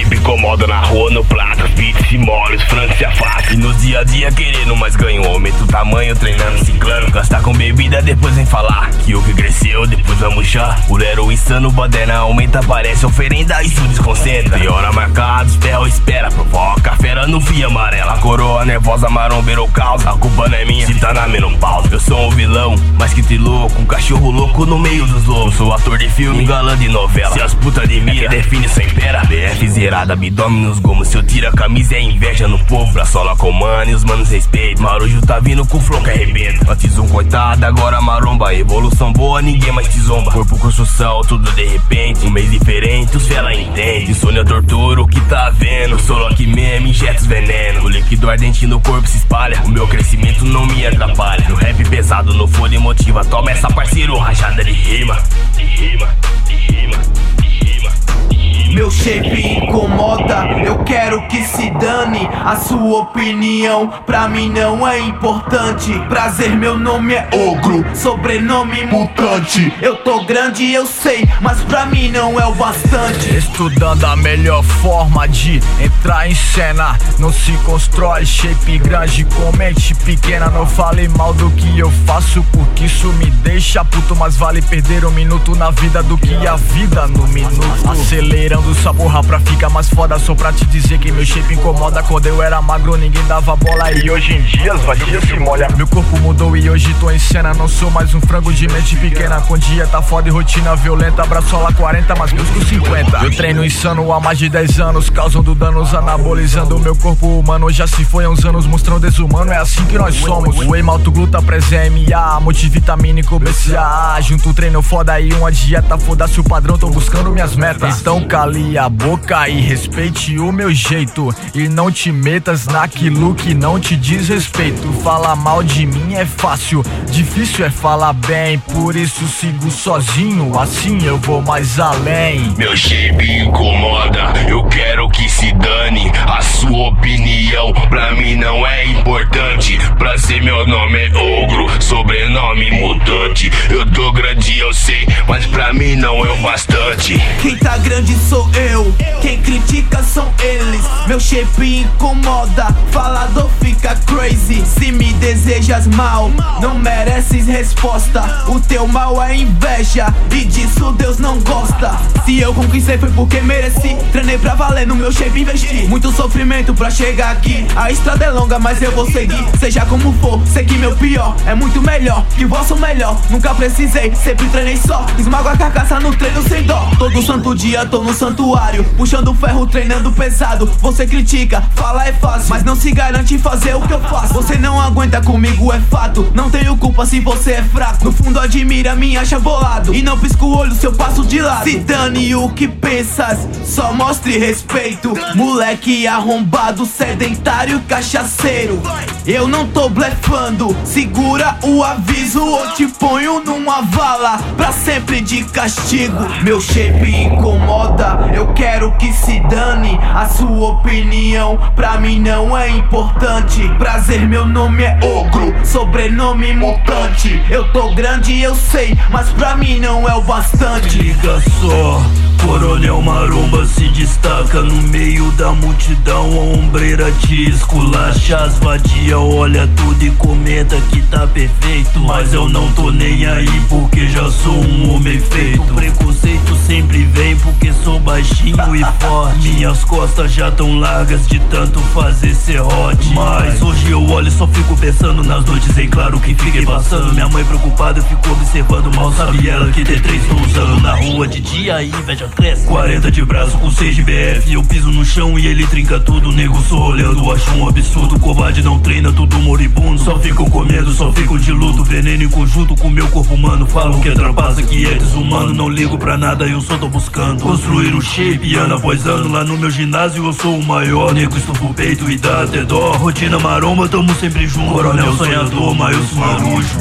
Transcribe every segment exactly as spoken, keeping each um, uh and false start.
shape incomoda na rua, no prato. Os beats se molham, os frangos se afastam. E no dia a dia querendo mais ganho. Aumenta o tamanho, treinando, ciclando. Gastar com bebida, depois vem falar que o que cresceu, depois vai murchar. O Lero insano, baderna aumenta, parece oferenda, isso desconcentra. E hora marcada, espera ou espera. Provoca a fera no fio amarela. A coroa nervosa, marombeiro causa. A culpa não é minha, se tá na menopausa. Eu sou um vilão, mais que trilouco. Um cachorro louco no meio dos lobos. Sou ator de filme, galã de novela. Se as putas de mira, é que define sua impera. B F zerada, abdômen nos gomos. Se eu tiro a camisa é inveja no povo. Pra sola com mano e os manos respeito. Marujo tá vindo com flow que arrebenta. Antes um coitado, agora maromba. Evolução boa, ninguém mais te zomba. Corpo, construção, tudo de repente. Um mês diferente, os fela entende. Insônia, tortura, o que tá vendo? Solo aqui mesmo, injeta os veneno. O líquido ardente no corpo se espalha. O meu crescimento não me atrapalha. No rap pesado, no folha emotiva. Toma essa parceiro, rajada de rima. De rima, de rima, de rima. Meu shape incomoda, eu quero que se dane. A sua opinião pra mim não é importante. Prazer, meu nome é Ogro, sobrenome mutante. Eu tô grande, eu sei, mas pra mim não é o bastante. Estudando a melhor forma de entrar em cena. Não se constrói shape grande com mente pequena. Não fale mal do que eu faço, porque isso me deixa puto. Mas vale perder um minuto na vida do que a vida no minuto. Acelerando essa porra pra ficar mais foda. Só pra te dizer que meu shape incomoda. Quando eu era magro ninguém dava bola. E hoje em dia as vadias se molham. Meu corpo mudou e hoje tô em cena. Não sou mais um frango de mente pequena. Com dia tá foda e rotina violenta. Braçola quarenta, mas meus com cinquenta. Eu treino insano há mais de dez anos, causando danos, anabolizando meu corpo humano. Já se foi há uns anos mostrando desumano. É assim que nós somos. Whey, malto, gluta, presa, M A, multivitamínico, B C A A. Junto treino foda e uma dieta. Foda-se o padrão, tô buscando minhas metas. Então cale a boca e respeite o meu jeito. E não te metas naquilo que não te diz respeito. Falar mal de mim é fácil, difícil é falar bem. Por isso sigo sozinho, assim eu vou mais além. Meu shape incomoda, eu quero que se dane. A sua opinião pra mim não é importante. Prazer, meu nome é Ogro, sobrenome mutante. Eu tô grande, eu sei, mas pra mim não é o bastante. Quem tá grande sou eu, quem critica são eles. Meu shape incomoda, falador fica crazy. Se me desejas mal, não mereces resposta. O teu mal é inveja, e disso Deus não gosta. Se eu conquistei foi porque mereci. Treinei pra valer, no meu shape investi. Muito sofrimento pra chegar aqui. A estrada é longa, mas eu vou seguir. Seja como for, sei que meu pior é muito melhor que o vosso melhor. Nunca precisei, sempre treinei só. Esmago a carcaça no treino sem dó. Todo santo dia tô no santuário, puxando ferro, treinando pesado. Você critica, fala é fácil, mas não se garante fazer o que eu faço. Você não aguenta comigo, é fato. Não tenho culpa se você é fraco. No fundo admira, me acha bolado. E não pisco o olho se eu passo de lado. Se dane o que pensas, só mostre respeito. Moleque arrombado, sedentário, cachaceiro. Eu não tô blefando, segura o aviso ou te ponho numa vala pra sempre de castigo. Meu shape incomoda, eu quero que se dane. A sua opinião pra mim não é importante. Prazer, meu nome é Ogro, sobrenome mutante. Eu tô grande, eu sei, mas pra mim não é o bastante. Liga só, Coronel Maromba se destaca no meio da multidão. A ombreira te esculacha, as vadia olha tudo e comenta que tá perfeito. Mas eu não tô nem aí porque já sou um homem feito. O preconceito sempre vem porque sou baixinho e forte. Minhas costas já tão largas de tanto fazer serrote. Mas hoje eu olho e só fico pensando nas noites em claro que fiquei passando. Minha mãe preocupada ficou observando, mal sabe ela que T três tô usando. Na rua de dia a inveja cresce. Quarenta de braço com seis de B F. Eu piso no chão e ele trinca tudo. Nego só olhando, acho um absurdo. Covarde não treina, tudo moribundo. Só ficam com medo, só ficam de luto. Veneno em conjunto com meu corpo humano. Falam que é trapaça, que é desumano. Não ligo pra nada, eu só tô buscando construir um shape ano após ano. Lá no meu ginásio eu sou o maior. Nego estufa o peito e dá até dó. Rotina maromba, tamo sempre junto. Coronel sonhador, mas eu sou marujo.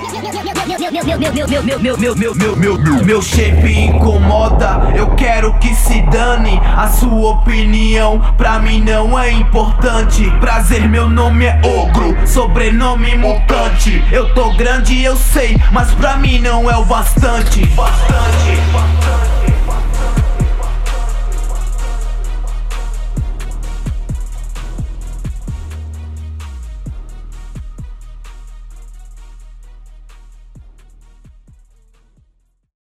Meu, meu, meu, meu, meu, meu, meu, meu, meu, meu, meu, meu, meu shape incomoda, eu quero que se dane. A sua opinião pra mim não é importante. Prazer, meu nome é Ogro, sobrenome mutante. Eu tô grande, eu sei, mas pra mim não é o bastante. Bastante, bastante.